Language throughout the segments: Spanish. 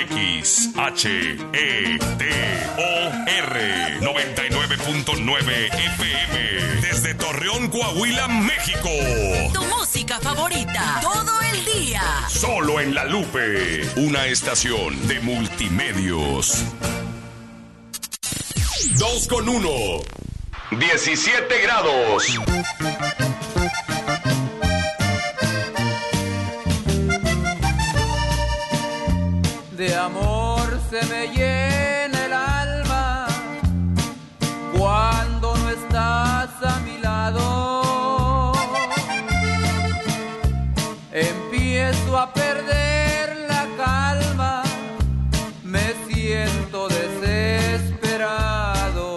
99.9 FM. Desde Torreón, Coahuila, México. Tu música favorita. Todo el día. Solo en La Lupe. Una estación de multimedios. 2 con 1. 17 grados. De amor se me llena el alma cuando no estás a mi lado. Empiezo a perder la calma, me siento desesperado.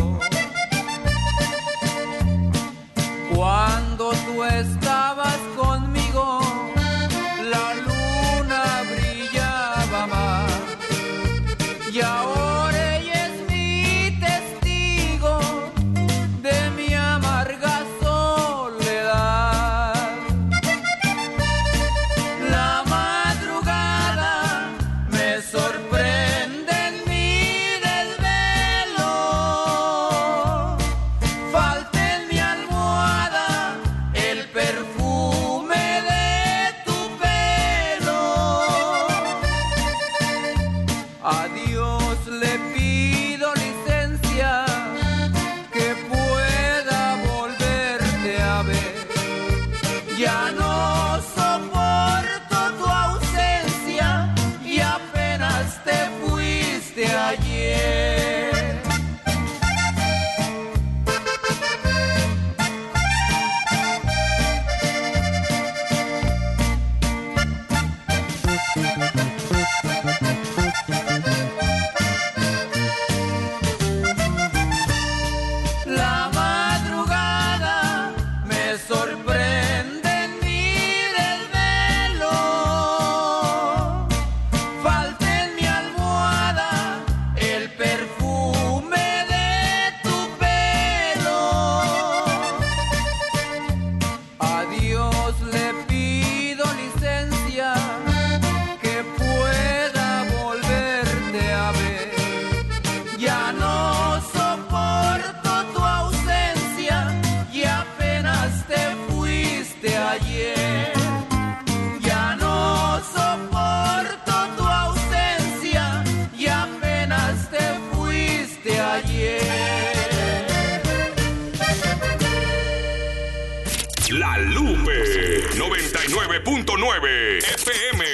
Cuando tú estabas conmigo, la luna brillaba más. Y ahora ella es mi testigo de mi amarga soledad. La madrugada me sorprende en mi desvelo. Falta en mi almohada el perfume de tu pelo. A Dios le pido licencia que pueda volverte a ver. Ya no soporto tu ausencia y apenas te fuiste ayer. La madrugada me sorprende en mi desvelo. Falta en mi almohada el perfume de tu pelo. A Dios le pido licencia que pueda volverte a ver. Ya no soporto tu ausencia y apenas te fuiste ayer. Ya no soporto tu ausencia y apenas te fuiste ayer. La Lupe 99.9 FM.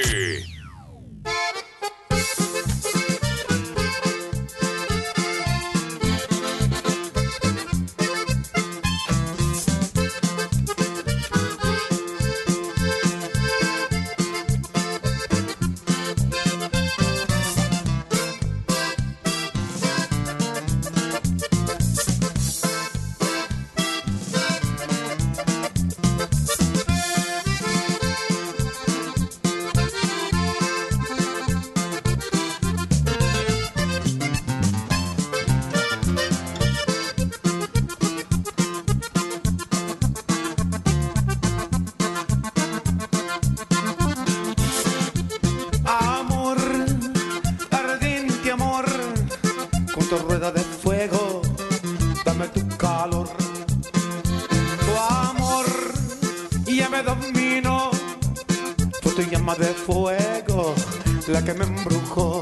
Amor, ardiente amor, con tu rueda de fuego, dame tu calor. Tu amor ya me dominó, fue tu llama de fuego la que me embrujó.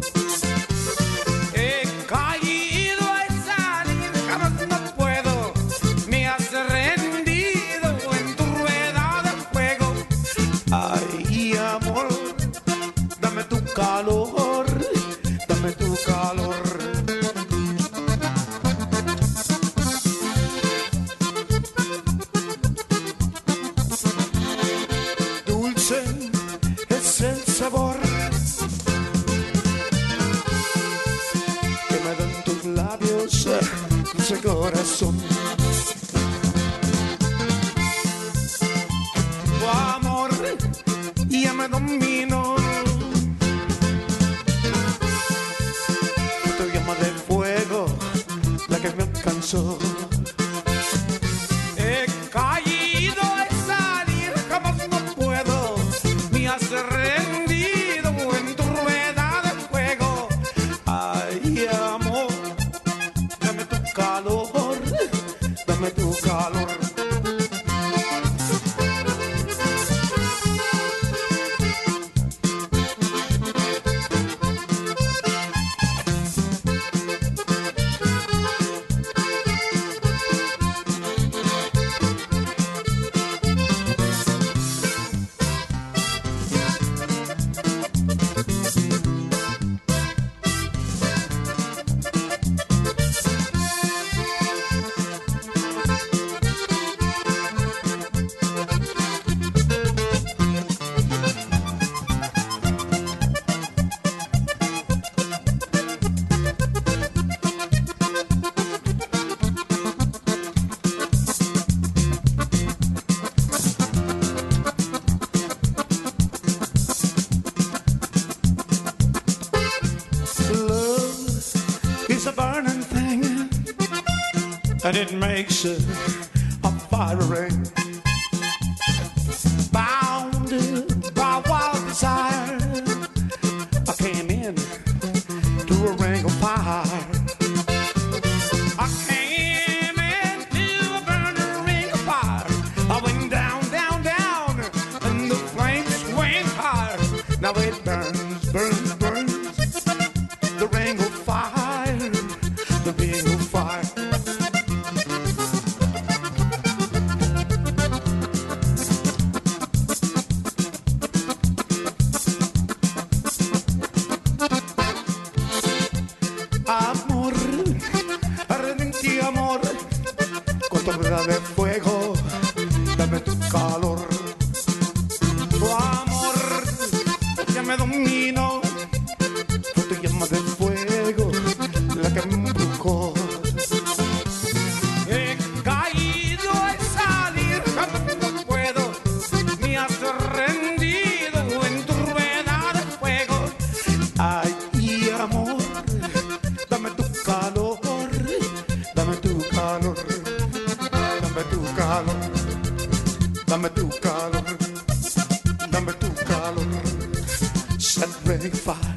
He caído a salir, jamás no puedo, me has rendido en tu rueda de fuego. Ay, amor, dame tu calor, dame tu calor. Dulce es el sabor que me dan tus labios, dulce corazón. Tu amor ya me dominó, tu llama de fuego la que me alcanzó. He caído a salir, jamás no puedo, me has rendido en tu rueda de a burning thing, and it makes a fire ring. Bound by wild desire, I came in to a ring of fire. I came into a burning ring of fire. I went down, down, down, and the flames went higher. Now it burns, burns, burns. The ring of fire, the ring of fire. Amor, ardente amor, con tu rueda de fuego, dame tu calor. Tu amor ya me dominó, fue tu llama de fuego la que me embrujó. He caído al salir, no puedo, me has rendido en tu rueda de fuego. Ay, amor, dame tu calor, dame tu calor, dame tu calor, dame tu calor, dame tu calor. Set ready fire.